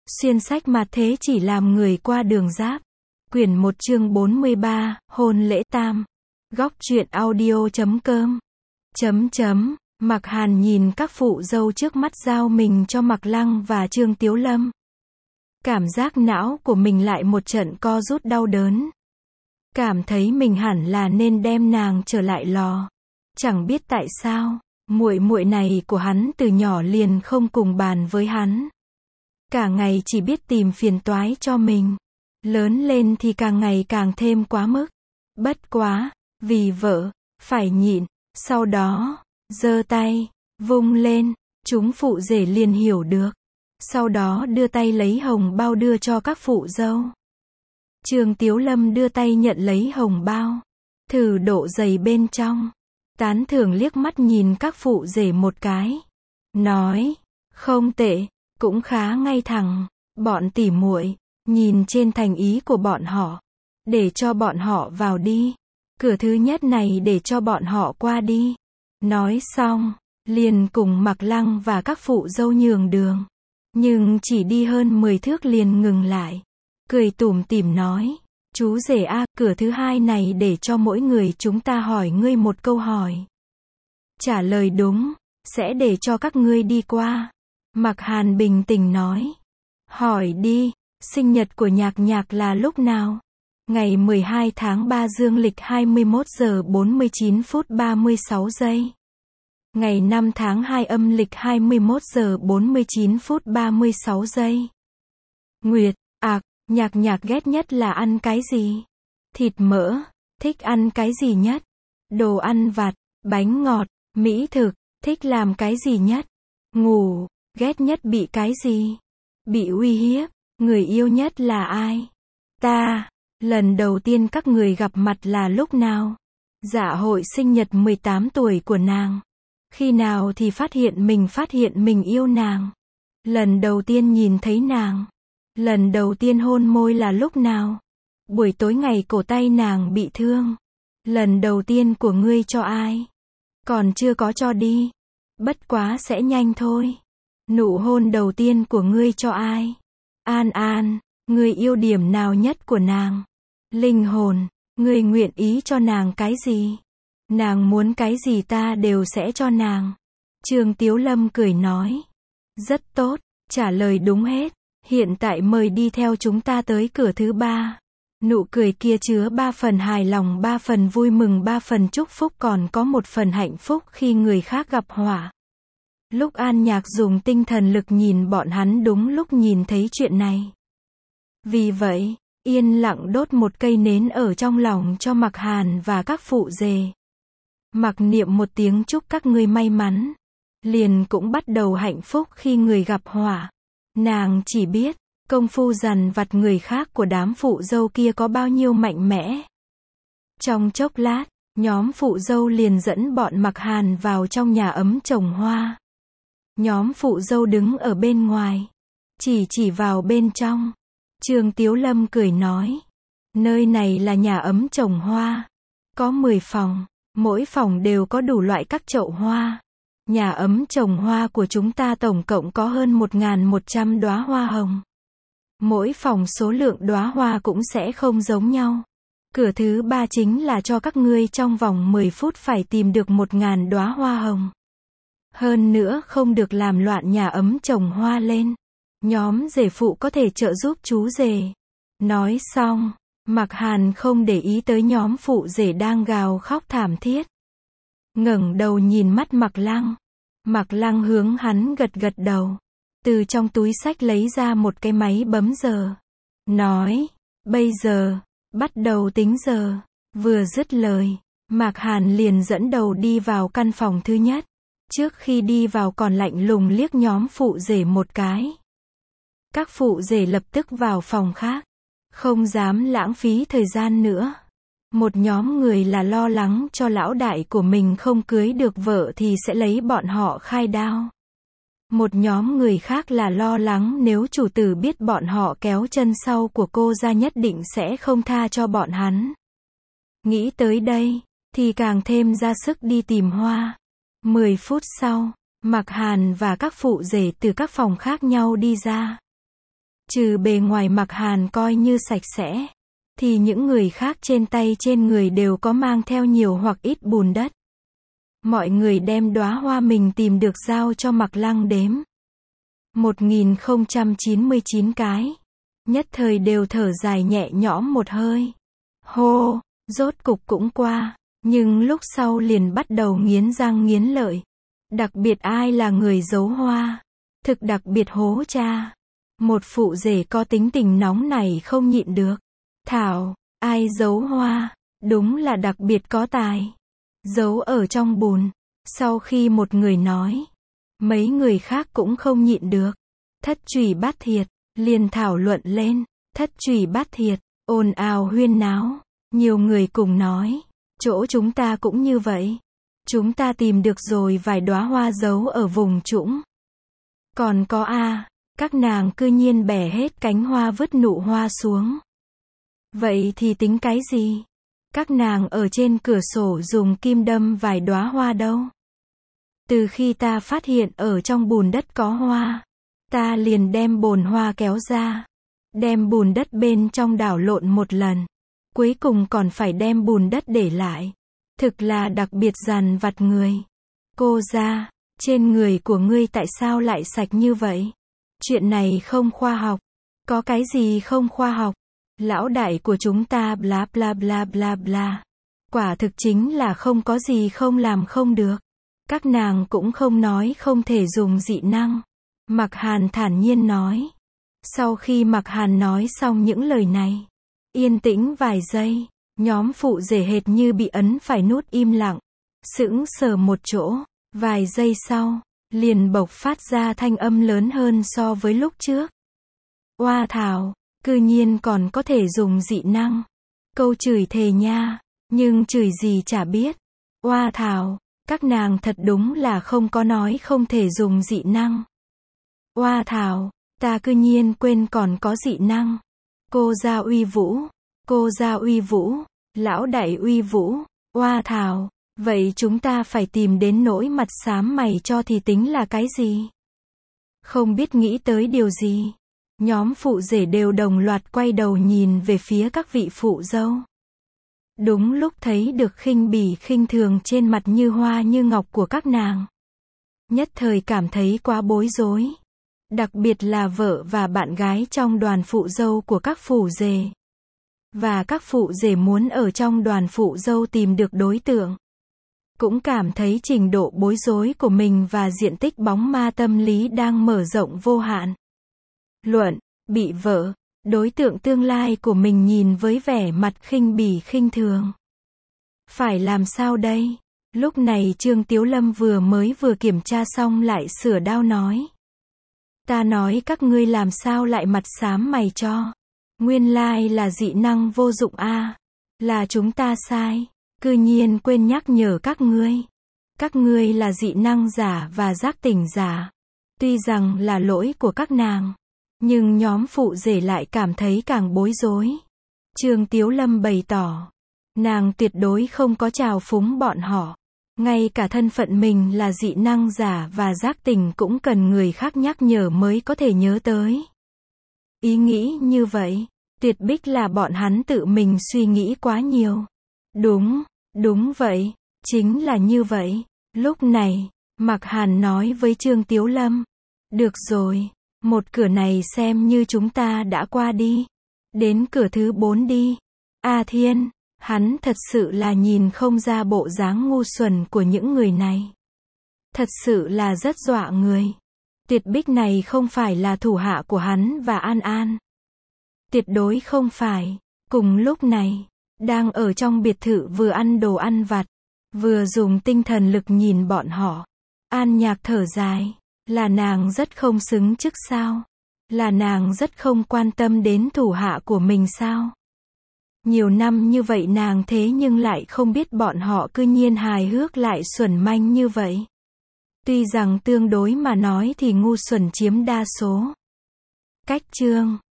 Xuyên sách mà thế chỉ làm người qua đường giáp. Quyển 1 chương 43, hôn lễ tam. Góc truyện audio.com. Mạc Hàn nhìn các phụ dâu trước mắt giao mình cho Mạc Lăng và Trương Tiếu Lâm. Cảm giác não của mình lại một trận co rút đau đớn. Cảm thấy mình hẳn là nên đem nàng trở lại lò. Chẳng biết tại sao, muội muội này của hắn từ nhỏ liền không cùng bàn với hắn. Cả ngày chỉ biết tìm phiền toái cho mình. Lớn lên thì càng ngày càng thêm quá mức. Bất quá, vì vợ, phải nhịn, sau đó, giơ tay, vung lên, chúng phụ rể liền hiểu được. Sau đó đưa tay lấy hồng bao đưa cho các phụ dâu. Trương Tiếu Lâm đưa tay nhận lấy hồng bao, thử độ dày bên trong, tán thưởng liếc mắt nhìn các phụ rể một cái, nói, không tệ, cũng khá ngay thẳng, bọn tỉ muội, nhìn trên thành ý của bọn họ, để cho bọn họ vào đi, cửa thứ nhất này để cho bọn họ qua đi. Nói xong, liền cùng Mạc Lăng và các phụ dâu nhường đường, nhưng chỉ đi hơn 10 thước liền ngừng lại, cười tủm tỉm nói, chú rể a, cửa thứ hai này để cho mỗi người chúng ta hỏi ngươi một câu hỏi. Trả lời đúng, sẽ để cho các ngươi đi qua. Mạc Hàn bình tĩnh nói, hỏi đi, sinh nhật của Nhạc Nhạc là lúc nào? Ngày 12 tháng 3 dương lịch 21 giờ 49 phút 36 giây. Ngày 5 tháng 2 âm lịch 21 giờ 49 phút 36 giây. Nguyệt, Nhạc Nhạc ghét nhất là ăn cái gì? Thịt mỡ, thích ăn cái gì nhất? Đồ ăn vặt, bánh ngọt, mỹ thực, thích làm cái gì nhất? Ngủ, ghét nhất bị cái gì? Bị uy hiếp, người yêu nhất là ai? Ta, lần đầu tiên các người gặp mặt là lúc nào? Dạ hội sinh nhật 18 tuổi của nàng. Khi nào thì phát hiện mình yêu nàng? Lần đầu tiên nhìn thấy nàng. Lần đầu tiên hôn môi là lúc nào? Buổi tối ngày cổ tay nàng bị thương. Lần đầu tiên của ngươi cho ai? Còn chưa có cho đi. Bất quá sẽ nhanh thôi. Nụ hôn đầu tiên của ngươi cho ai? An, ngươi yêu điểm nào nhất của nàng? Linh hồn, ngươi nguyện ý cho nàng cái gì? Nàng muốn cái gì ta đều sẽ cho nàng. Trương Tiếu Lâm cười nói. Rất tốt, trả lời đúng hết. Hiện tại mời đi theo chúng ta tới cửa thứ 3. Nụ cười kia chứa 3 phần hài lòng, 3 phần vui mừng, 3 phần chúc phúc, còn có 1 phần hạnh phúc khi người khác gặp họa. Lúc An Nhạc dùng tinh thần lực nhìn bọn hắn đúng lúc nhìn thấy chuyện này. Vì vậy, yên lặng đốt một cây nến ở trong lòng cho Mạc Hàn và các phụ rể. Mặc niệm một tiếng chúc các ngươi may mắn. Liền cũng bắt đầu hạnh phúc khi người gặp họa. Nàng chỉ biết, công phu dằn vặt người khác của đám phụ dâu kia có bao nhiêu mạnh mẽ. Trong chốc lát, nhóm phụ dâu liền dẫn bọn Mạc Hàn vào trong nhà ấm trồng hoa. Nhóm phụ dâu đứng ở bên ngoài, chỉ vào bên trong. Trương Tiếu Lâm cười nói, nơi này là nhà ấm trồng hoa. Có 10 phòng, mỗi phòng đều có đủ loại các chậu hoa. Nhà ấm trồng hoa của chúng ta tổng cộng có hơn 1.100 đóa hoa hồng. Mỗi phòng số lượng đóa hoa cũng sẽ không giống nhau. Cửa thứ 3 chính là cho các ngươi trong vòng 10 phút phải tìm được 1.000 đóa hoa hồng. Hơn nữa không được làm loạn nhà ấm trồng hoa lên. Nhóm rể phụ có thể trợ giúp chú rể. Nói xong, Mạc Hàn không để ý tới nhóm phụ rể đang gào khóc thảm thiết. Ngẩng đầu nhìn mắt Mạc Lăng. Mạc Lăng hướng hắn gật đầu. Từ trong túi xách lấy ra một cái máy bấm giờ. Nói, bây giờ, bắt đầu tính giờ. Vừa dứt lời, Mạc Hàn liền dẫn đầu đi vào căn phòng thứ nhất. Trước khi đi vào còn lạnh lùng liếc nhóm phụ rể một cái. Các phụ rể lập tức vào phòng khác. Không dám lãng phí thời gian nữa. Một nhóm người là lo lắng cho lão đại của mình không cưới được vợ thì sẽ lấy bọn họ khai đao. Một nhóm người khác là lo lắng nếu chủ tử biết bọn họ kéo chân sau của cô ra nhất định sẽ không tha cho bọn hắn. Nghĩ tới đây, thì càng thêm ra sức đi tìm hoa. 10 phút sau, Mạc Hàn và các phụ rể từ các phòng khác nhau đi ra. Trừ bề ngoài Mạc Hàn coi như sạch sẽ, thì những người khác trên tay trên người đều có mang theo nhiều hoặc ít bùn đất. Mọi người đem đóa hoa mình tìm được giao cho Mạc Lăng đếm. 1099 cái. Nhất thời đều thở dài nhẹ nhõm một hơi. Hô, rốt cục cũng qua. Nhưng lúc sau liền bắt đầu nghiến răng nghiến lợi. Đặc biệt ai là người giấu hoa. Thực đặc biệt hố cha. Một phụ rể có tính tình nóng này không nhịn được. Thảo, ai giấu hoa, đúng là đặc biệt có tài. Giấu ở trong bùn. Sau khi một người nói, mấy người khác cũng không nhịn được. Thất trùy bát thiệt, liền thảo luận lên. Thất trùy bát thiệt, ồn ào huyên náo. Nhiều người cùng nói, chỗ chúng ta cũng như vậy. Chúng ta tìm được rồi vài đóa hoa giấu ở vùng trũng. Còn có các nàng cư nhiên bẻ hết cánh hoa vứt nụ hoa xuống. Vậy thì tính cái gì? Các nàng ở trên cửa sổ dùng kim đâm vài đóa hoa đâu. Từ khi ta phát hiện ở trong bùn đất có hoa, ta liền đem bồn hoa kéo ra, đem bùn đất bên trong đảo lộn một lần, cuối cùng còn phải đem bùn đất để lại. Thực là đặc biệt dằn vặt người. Cô ra, trên người của ngươi tại sao lại sạch như vậy? Chuyện này không khoa học. Có cái gì không khoa học? Lão đại của chúng ta bla bla bla bla bla. Quả thực chính là không có gì không làm không được. Các nàng cũng không nói không thể dùng dị năng. Mạc Hàn thản nhiên nói. Sau khi Mạc Hàn nói xong những lời này, yên tĩnh vài giây, nhóm phụ rể hệt như bị ấn phải nút im lặng, sững sờ một chỗ. Vài giây sau, liền bộc phát ra thanh âm lớn hơn so với lúc trước. Oa thảo, cư nhiên còn có thể dùng dị năng. Câu chửi thề nha, nhưng chửi gì chả biết. Oa thảo, các nàng thật đúng là không có nói không thể dùng dị năng. Oa thảo, ta cư nhiên quên còn có dị năng. Cô gia uy vũ, cô gia uy vũ, lão đại uy vũ. Oa thảo, vậy chúng ta phải tìm đến nỗi mặt xám mày cho thì tính là cái gì? Không biết nghĩ tới điều gì. Nhóm phụ rể đều đồng loạt quay đầu nhìn về phía các vị phụ dâu. Đúng lúc thấy được khinh bỉ khinh thường trên mặt như hoa như ngọc của các nàng. Nhất thời cảm thấy quá bối rối. Đặc biệt là vợ và bạn gái trong đoàn phụ dâu của các phụ rể. Và các phụ rể muốn ở trong đoàn phụ dâu tìm được đối tượng. Cũng cảm thấy trình độ bối rối của mình và diện tích bóng ma tâm lý đang mở rộng vô hạn. Luận, bị vợ, đối tượng tương lai của mình nhìn với vẻ mặt khinh bỉ khinh thường. Phải làm sao đây? Lúc này Trương Tiếu Lâm vừa kiểm tra xong lại sửa đao nói. Ta nói các ngươi làm sao lại mặt xám mày cho. Nguyên lai là dị năng vô dụng a. Là chúng ta sai. Cư nhiên quên nhắc nhở các ngươi. Các ngươi là dị năng giả và giác tỉnh giả. Tuy rằng là lỗi của các nàng, nhưng nhóm phụ rể lại cảm thấy càng bối rối. Trương Tiếu Lâm bày tỏ, nàng tuyệt đối không có trào phúng bọn họ. Ngay cả thân phận mình là dị năng giả và giác tỉnh cũng cần người khác nhắc nhở mới có thể nhớ tới. Ý nghĩ như vậy, tuyệt bích là bọn hắn tự mình suy nghĩ quá nhiều. Đúng vậy, chính là như vậy. Lúc này, Mạc Hàn nói với Trương Tiếu Lâm. Được rồi, một cửa này xem như chúng ta đã qua đi. Đến cửa thứ 4 đi. A Thiên, hắn thật sự là nhìn không ra bộ dáng ngu xuẩn của những người này. Thật sự là rất dọa người. Tuyệt bích này không phải là thủ hạ của hắn và An An. Tuyệt đối không phải. Cùng lúc này, đang ở trong biệt thự vừa ăn đồ ăn vặt, vừa dùng tinh thần lực nhìn bọn họ. An Nhạc thở dài. Là nàng rất không xứng chức sao? Là nàng rất không quan tâm đến thủ hạ của mình sao? Nhiều năm như vậy nàng thế nhưng lại không biết bọn họ cư nhiên hài hước lại xuẩn manh như vậy. Tuy rằng tương đối mà nói thì ngu xuẩn chiếm đa số. Cách chương